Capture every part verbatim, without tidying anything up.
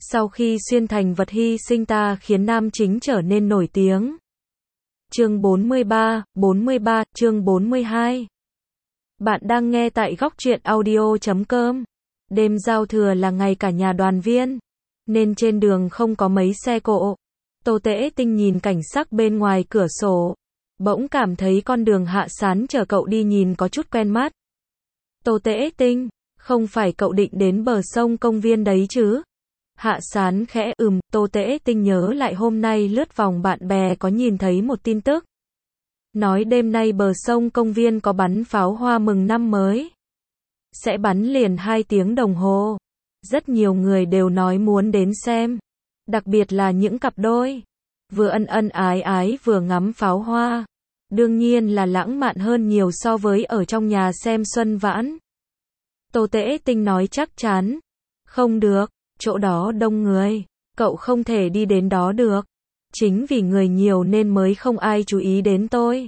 Sau khi xuyên thành vật hy sinh ta khiến nam chính trở nên nổi tiếng. Chương bốn mươi ba, bốn mươi ba, chương bốn mươi hai. Bạn đang nghe tại góc truyện audio chấm com. Đêm giao thừa là ngày cả nhà đoàn viên, nên trên đường không có mấy xe cộ. Tô Tễ Tinh nhìn cảnh sắc bên ngoài cửa sổ, bỗng cảm thấy con đường Hạ Sán chở cậu đi nhìn có chút quen mắt. Tô Tễ Tinh, không phải cậu định đến bờ sông công viên đấy chứ? Hạ Sán khẽ ừm. Tô Tễ Tinh nhớ lại hôm nay lướt vòng bạn bè có nhìn thấy một tin tức. Nói đêm nay bờ sông công viên có bắn pháo hoa mừng năm mới. Sẽ bắn liền hai tiếng đồng hồ. Rất nhiều người đều nói muốn đến xem. Đặc biệt là những cặp đôi. Vừa ân ân ái ái vừa ngắm pháo hoa. Đương nhiên là lãng mạn hơn nhiều so với ở trong nhà xem xuân vãn. Tô Tễ Tinh nói chắc chắn. Không được, chỗ đó đông người. Cậu không thể đi đến đó được. Chính vì người nhiều nên mới không ai chú ý đến tôi.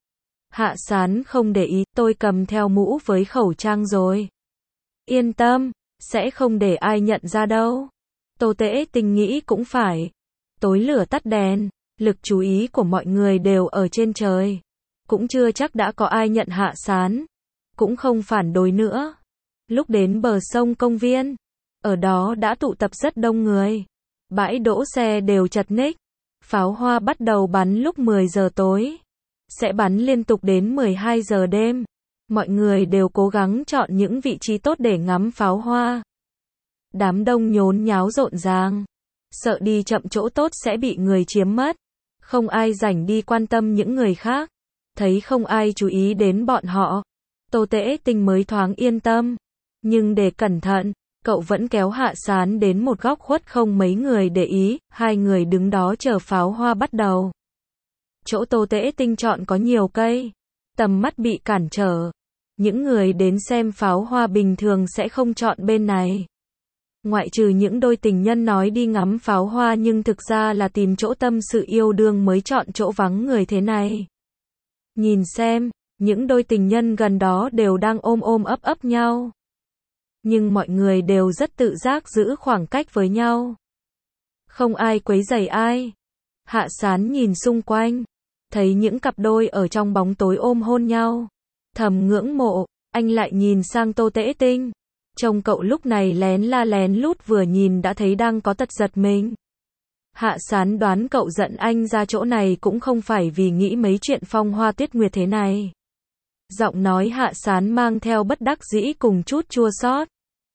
Hạ Sán không để ý, tôi cầm theo mũ với khẩu trang rồi. Yên tâm, sẽ không để ai nhận ra đâu. Tô Tễ Tinh nghĩ cũng phải. Tối lửa tắt đèn, lực chú ý của mọi người đều ở trên trời. Cũng chưa chắc đã có ai nhận Hạ Sán. Cũng không phản đối nữa. Lúc đến bờ sông công viên, ở đó đã tụ tập rất đông người. Bãi đỗ xe đều chật ních. Pháo hoa bắt đầu bắn lúc mười giờ tối. Sẽ bắn liên tục đến mười hai giờ đêm. Mọi người đều cố gắng chọn những vị trí tốt để ngắm pháo hoa. Đám đông nhốn nháo rộn ràng. Sợ đi chậm chỗ tốt sẽ bị người chiếm mất. Không ai rảnh đi quan tâm những người khác. Thấy không ai chú ý đến bọn họ, Tô Tễ Tinh mới thoáng yên tâm. Nhưng để cẩn thận, cậu vẫn kéo Hạ Sán đến một góc khuất không mấy người để ý. Hai người đứng đó chờ pháo hoa bắt đầu. Chỗ Tô Tễ Tinh chọn có nhiều cây, tầm mắt bị cản trở. Những người đến xem pháo hoa bình thường sẽ không chọn bên này. Ngoại trừ những đôi tình nhân nói đi ngắm pháo hoa nhưng thực ra là tìm chỗ tâm sự yêu đương mới chọn chỗ vắng người thế này. Nhìn xem, những đôi tình nhân gần đó đều đang ôm ôm ấp ấp nhau. Nhưng mọi người đều rất tự giác giữ khoảng cách với nhau. Không ai quấy rầy ai. Hạ Sán nhìn xung quanh, thấy những cặp đôi ở trong bóng tối ôm hôn nhau. Thầm ngưỡng mộ, anh lại nhìn sang Tô Tễ Tinh. Trông cậu lúc này lén la lén lút vừa nhìn đã thấy đang có tật giật mình. Hạ Sán đoán cậu giận anh ra chỗ này cũng không phải vì nghĩ mấy chuyện phong hoa tuyết nguyệt thế này. Giọng nói Hạ Sán mang theo bất đắc dĩ cùng chút chua xót.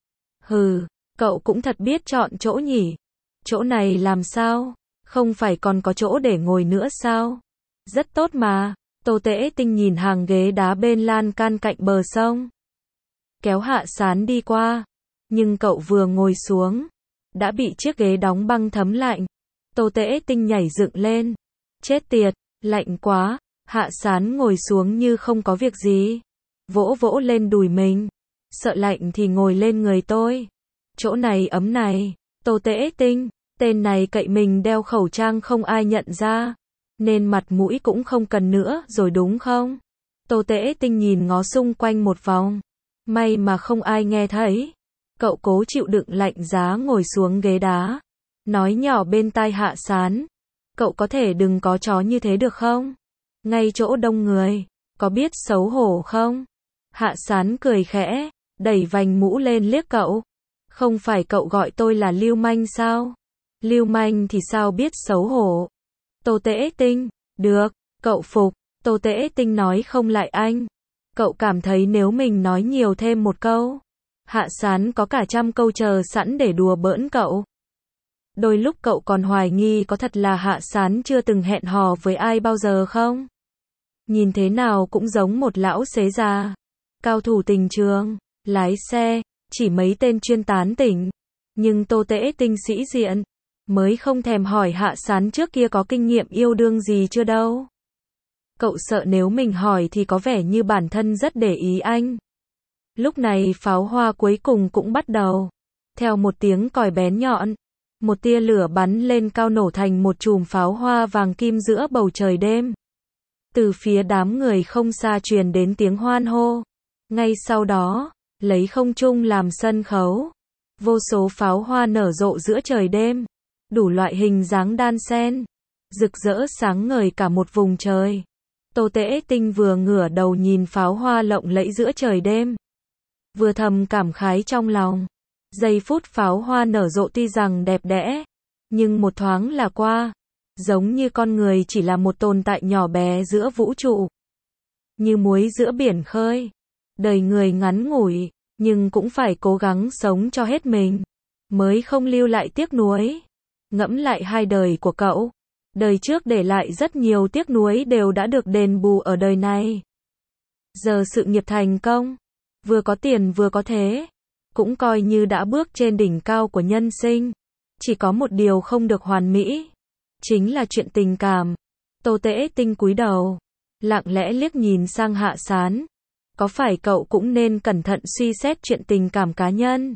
Hừ, cậu cũng thật biết chọn chỗ nhỉ. Chỗ này làm sao? Không phải còn có chỗ để ngồi nữa sao? Rất tốt mà. Tô Tễ Tinh nhìn hàng ghế đá bên lan can cạnh bờ sông. Kéo Hạ Sán đi qua. Nhưng cậu vừa ngồi xuống, đã bị chiếc ghế đóng băng thấm lạnh. Tô Tễ Tinh nhảy dựng lên. Chết tiệt, lạnh quá. Hạ Sán ngồi xuống như không có việc gì. Vỗ vỗ lên đùi mình. Sợ lạnh thì ngồi lên người tôi. Chỗ này ấm này. Tô Tễ Tinh, tên này cậy mình đeo khẩu trang không ai nhận ra. Nên mặt mũi cũng không cần nữa rồi đúng không? Tô Tễ Tinh nhìn ngó xung quanh một vòng. May mà không ai nghe thấy. Cậu cố chịu đựng lạnh giá ngồi xuống ghế đá. Nói nhỏ bên tai Hạ Sán. Cậu có thể đừng có chó như thế được không? Ngay chỗ đông người. Có biết xấu hổ không? Hạ Sán cười khẽ. Đẩy vành mũ lên liếc cậu. Không phải cậu gọi tôi là lưu manh sao? Lưu manh thì sao biết xấu hổ? Tô Tễ Tinh. Được, cậu phục. Tô Tễ Tinh nói không lại anh. Cậu cảm thấy nếu mình nói nhiều thêm một câu, Hạ Sán có cả trăm câu chờ sẵn để đùa bỡn cậu. Đôi lúc cậu còn hoài nghi có thật là Hạ Sán chưa từng hẹn hò với ai bao giờ không? Nhìn thế nào cũng giống một lão xế già. Cao thủ tình trường, lái xe, chỉ mấy tên chuyên tán tỉnh. Nhưng Tô Tễ Tinh sĩ diện, mới không thèm hỏi Hạ Sán trước kia có kinh nghiệm yêu đương gì chưa đâu. Cậu sợ nếu mình hỏi thì có vẻ như bản thân rất để ý anh. Lúc này pháo hoa cuối cùng cũng bắt đầu. Theo một tiếng còi bén nhọn, một tia lửa bắn lên cao nổ thành một chùm pháo hoa vàng kim giữa bầu trời đêm. Từ phía đám người không xa truyền đến tiếng hoan hô. Ngay sau đó, lấy không trung làm sân khấu. Vô số pháo hoa nở rộ giữa trời đêm, đủ loại hình dáng đan xen, rực rỡ sáng ngời cả một vùng trời. Tô Tễ Tinh vừa ngửa đầu nhìn pháo hoa lộng lẫy giữa trời đêm, vừa thầm cảm khái trong lòng. Giây phút pháo hoa nở rộ tuy rằng đẹp đẽ, nhưng một thoáng là qua, giống như con người chỉ là một tồn tại nhỏ bé giữa vũ trụ, như muối giữa biển khơi. Đời người ngắn ngủi, nhưng cũng phải cố gắng sống cho hết mình, mới không lưu lại tiếc nuối. Ngẫm lại hai đời của cậu, đời trước để lại rất nhiều tiếc nuối đều đã được đền bù ở đời này. Giờ sự nghiệp thành công, vừa có tiền vừa có thế, cũng coi như đã bước trên đỉnh cao của nhân sinh. Chỉ có một điều không được hoàn mỹ, chính là chuyện tình cảm. Tô Tễ Tinh cúi đầu, lặng lẽ liếc nhìn sang Hạ Sán. Có phải cậu cũng nên cẩn thận suy xét chuyện tình cảm cá nhân?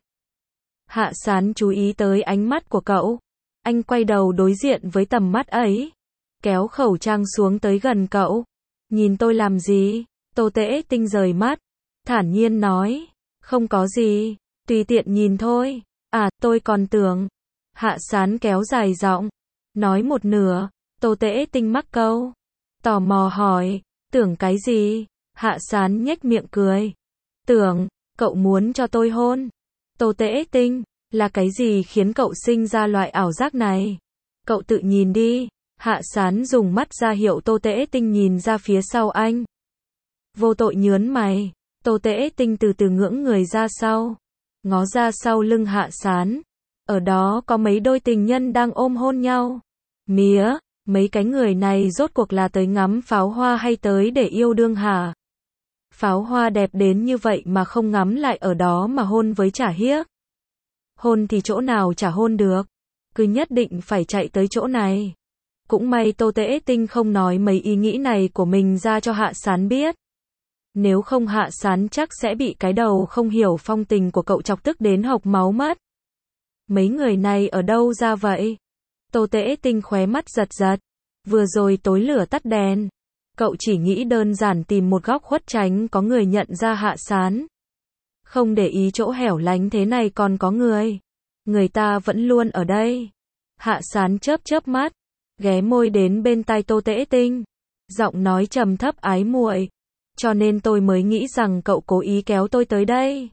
Hạ Sán chú ý tới ánh mắt của cậu. Anh quay đầu đối diện với tầm mắt ấy, kéo khẩu trang xuống tới gần cậu. Nhìn tôi làm gì? Tô Tễ Tinh rời mắt, thản nhiên nói, không có gì, tùy tiện nhìn thôi. À, tôi còn tưởng. Hạ Sán kéo dài giọng, nói một nửa. Tô Tễ Tinh mắc câu, tò mò hỏi, tưởng cái gì? Hạ Sán nhếch miệng cười, tưởng, cậu muốn cho tôi hôn. Tô Tễ Tinh, là cái gì khiến cậu sinh ra loại ảo giác này? Cậu tự nhìn đi. Hạ Sán dùng mắt ra hiệu Tô Tễ Tinh nhìn ra phía sau anh. Vô tội nhớn mày. Tô Tễ Tinh từ từ ngưỡng người ra sau, ngó ra sau lưng Hạ Sán. Ở đó có mấy đôi tình nhân đang ôm hôn nhau. Mía, mấy cái người này rốt cuộc là tới ngắm pháo hoa hay tới để yêu đương hả? Pháo hoa đẹp đến như vậy mà không ngắm lại ở đó mà hôn với chả hiếc. Hôn thì chỗ nào chả hôn được, cứ nhất định phải chạy tới chỗ này. Cũng may Tô Tễ Tinh không nói mấy ý nghĩ này của mình ra cho Hạ Sán biết. Nếu không Hạ Sán chắc sẽ bị cái đầu không hiểu phong tình của cậu chọc tức đến hộc máu mất. Mấy người này ở đâu ra vậy? Tô Tễ Tinh khóe mắt giật giật. Vừa rồi tối lửa tắt đèn, cậu chỉ nghĩ đơn giản tìm một góc khuất tránh có người nhận ra Hạ Sán. Không để ý chỗ hẻo lánh thế này còn có người. Người ta vẫn luôn ở đây. Hạ Sán chớp chớp mắt, ghé môi đến bên tai Tô Tễ Tinh, giọng nói trầm thấp ái muội. Cho nên tôi mới nghĩ rằng cậu cố ý kéo tôi tới đây,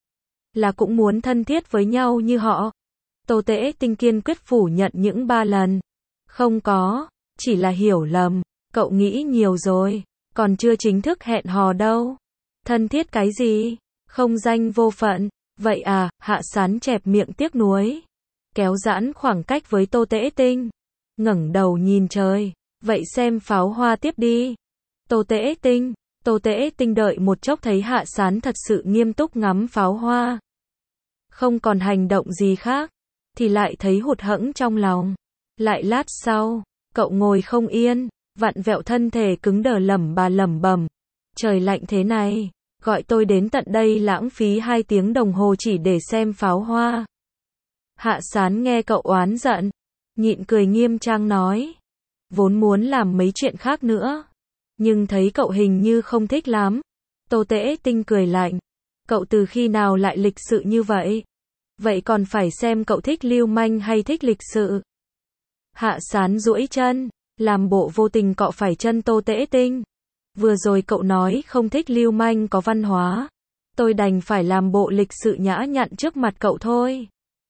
là cũng muốn thân thiết với nhau như họ. Tô Tễ Tinh kiên quyết phủ nhận những ba lần. Không có, chỉ là hiểu lầm. Cậu nghĩ nhiều rồi, còn chưa chính thức hẹn hò đâu. Thân thiết cái gì? Không danh vô phận. Vậy à? Hạ Sán chẹp miệng tiếc nuối, kéo giãn khoảng cách với Tô Tễ Tinh, ngẩng đầu nhìn trời. Vậy xem pháo hoa tiếp đi. Tô Tễ Tinh. Tô Tễ Tinh đợi một chốc thấy Hạ Sán thật sự nghiêm túc ngắm pháo hoa, không còn hành động gì khác, thì lại thấy hụt hẫng trong lòng. Lại lát sau, cậu ngồi không yên, vặn vẹo thân thể cứng đờ lẩm bà lẩm bẩm. Trời lạnh thế này, gọi tôi đến tận đây lãng phí hai tiếng đồng hồ chỉ để xem pháo hoa. Hạ Sán nghe cậu oán giận, nhịn cười nghiêm trang nói. Vốn muốn làm mấy chuyện khác nữa, nhưng thấy cậu hình như không thích lắm. Tô Tễ Tinh cười lạnh. Cậu từ khi nào lại lịch sự như vậy? Vậy còn phải xem cậu thích lưu manh hay thích lịch sự. Hạ Sán duỗi chân, làm bộ vô tình cọ phải chân Tô Tễ Tinh. Vừa rồi cậu nói không thích lưu manh có văn hóa, tôi đành phải làm bộ lịch sự nhã nhặn trước mặt cậu thôi.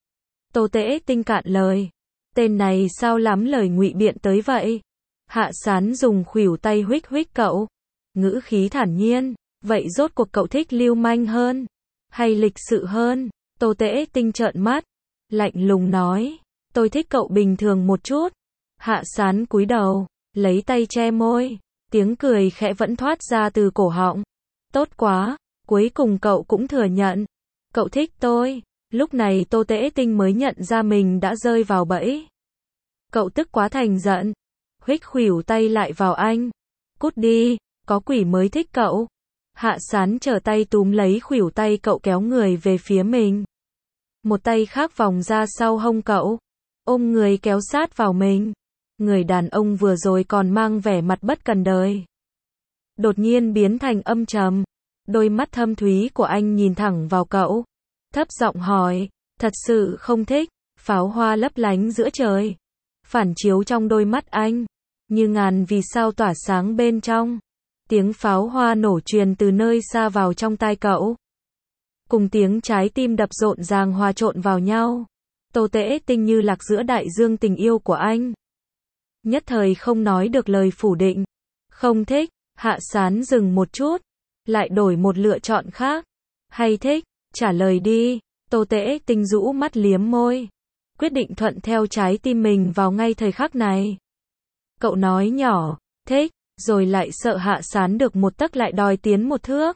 Tô Tễ Tinh cạn lời. Tên này sao lắm lời ngụy biện tới vậy? Hạ Sán dùng khuỷu tay huých huých cậu, ngữ khí thản nhiên. Vậy rốt cuộc cậu thích lưu manh hơn hay lịch sự hơn? Tô Tễ Tinh trợn mắt, lạnh lùng nói. Tôi thích cậu bình thường một chút. Hạ Sán cúi đầu, lấy tay che môi, tiếng cười khẽ vẫn thoát ra từ cổ họng. Tốt quá, cuối cùng cậu cũng thừa nhận. Cậu thích tôi. Lúc này Tô Tễ Tinh mới nhận ra mình đã rơi vào bẫy. Cậu tức quá thành giận, huých khuỷu tay lại vào anh. Cút đi, có quỷ mới thích cậu. Hạ Sán trở tay túm lấy khuỷu tay cậu kéo người về phía mình. Một tay khác vòng ra sau hông cậu, ôm người kéo sát vào mình. Người đàn ông vừa rồi còn mang vẻ mặt bất cần đời, đột nhiên biến thành âm trầm. Đôi mắt thâm thúy của anh nhìn thẳng vào cậu, thấp giọng hỏi, Thật sự không thích. Pháo hoa lấp lánh giữa trời, phản chiếu trong đôi mắt anh, như ngàn vì sao tỏa sáng bên trong. Tiếng pháo hoa nổ truyền từ nơi xa vào trong tai cậu, cùng tiếng trái tim đập rộn ràng hòa trộn vào nhau. Tô Tễ Tinh như lạc giữa đại dương tình yêu của anh. Nhất thời không nói được lời phủ định. Không thích. Hạ Sán dừng một chút, lại đổi một lựa chọn khác. Hay thích? Trả lời đi. Tô Tễ Tinh rũ mắt liếm môi, quyết định thuận theo trái tim mình vào ngay thời khắc này. Cậu nói nhỏ, thích, rồi lại sợ Hạ Sán được một tấc lại đòi tiến một thước.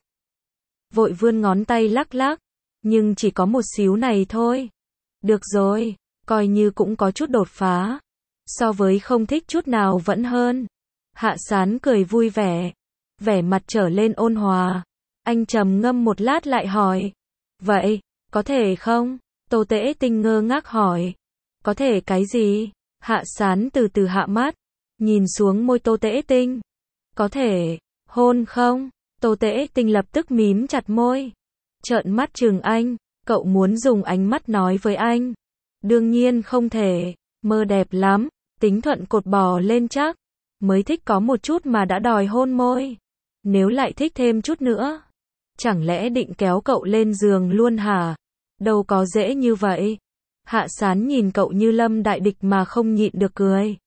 Vội vươn ngón tay lắc lắc, nhưng chỉ có một xíu này thôi. Được rồi, coi như cũng có chút đột phá. So với không thích chút nào vẫn hơn. Hạ Sán cười vui vẻ, vẻ mặt trở lên ôn hòa. Anh trầm ngâm một lát lại hỏi, vậy, có thể không? Tô Tễ Tinh ngơ ngác hỏi, có thể cái gì? Hạ Sán từ từ hạ mắt, nhìn xuống môi Tô Tễ Tinh. Có thể, hôn không? Tô Tễ Tinh lập tức mím chặt môi, trợn mắt trừng anh. Cậu muốn dùng ánh mắt nói với anh. Đương nhiên không thể, mơ đẹp lắm, tính thuận cột bò lên chắc. Mới thích có một chút mà đã đòi hôn môi. Nếu lại thích thêm chút nữa, chẳng lẽ định kéo cậu lên giường luôn hả? Đâu có dễ như vậy. Hạ Sán nhìn cậu như lâm đại địch mà không nhịn được cười.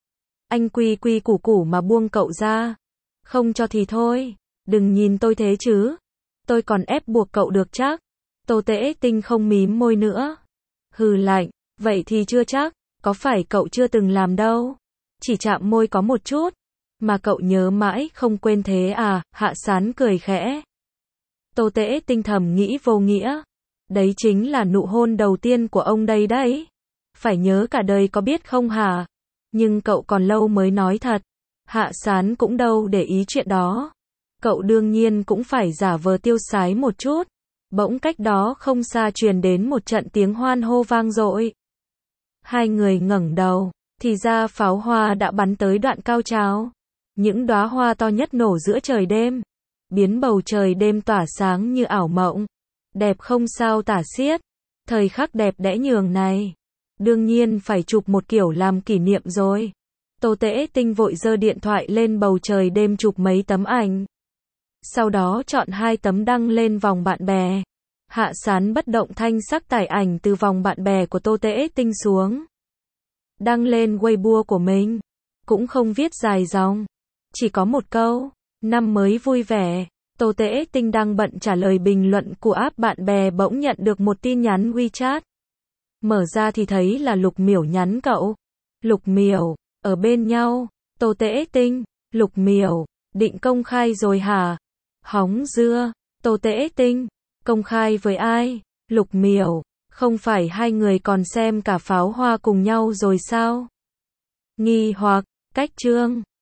Anh quy quy củ củ mà buông cậu ra. Không cho thì thôi, đừng nhìn tôi thế chứ. Tôi còn ép buộc cậu được chắc. Tô Tễ Tinh không mím môi nữa. Hừ lạnh, vậy thì chưa chắc, có phải cậu chưa từng làm đâu. Chỉ chạm môi có một chút, mà cậu nhớ mãi không quên thế à? Hạ Sán cười khẽ. Tô Tễ Tinh thầm nghĩ vô nghĩa. Đấy chính là nụ hôn đầu tiên của ông đây đấy. Phải nhớ cả đời có biết không hả? Nhưng cậu còn lâu mới nói thật. Hạ Sán cũng đâu để ý chuyện đó. Cậu đương nhiên cũng phải giả vờ tiêu sái một chút. Bỗng cách đó không xa truyền đến một trận tiếng hoan hô vang dội. Hai người ngẩng đầu, thì ra pháo hoa đã bắn tới đoạn cao trào. Những đóa hoa to nhất nổ giữa trời đêm, biến bầu trời đêm tỏa sáng như ảo mộng. Đẹp không sao tả xiết. Thời khắc đẹp đẽ nhường này, đương nhiên phải chụp một kiểu làm kỷ niệm rồi. Tô Tễ Tinh vội giơ điện thoại lên bầu trời đêm chụp mấy tấm ảnh. Sau đó chọn hai tấm đăng lên vòng bạn bè. Hạ Sán bất động thanh sắc tải ảnh từ vòng bạn bè của Tô Tễ Tinh xuống, đăng lên Weibo của mình. Cũng không viết dài dòng, chỉ có một câu, năm mới vui vẻ. Tô Tễ Tinh đang bận trả lời bình luận của app bạn bè bỗng nhận được một tin nhắn WeChat. Mở ra thì thấy là Lục Miểu nhắn cậu. Lục Miểu, ở bên nhau. Tô Tễ Tinh, Lục Miểu, định công khai rồi hả? Hóng dưa. Tô Tễ Tinh, công khai với ai? Lục Miểu, không phải hai người còn xem cả pháo hoa cùng nhau rồi sao? Nghi hoặc, cách chương.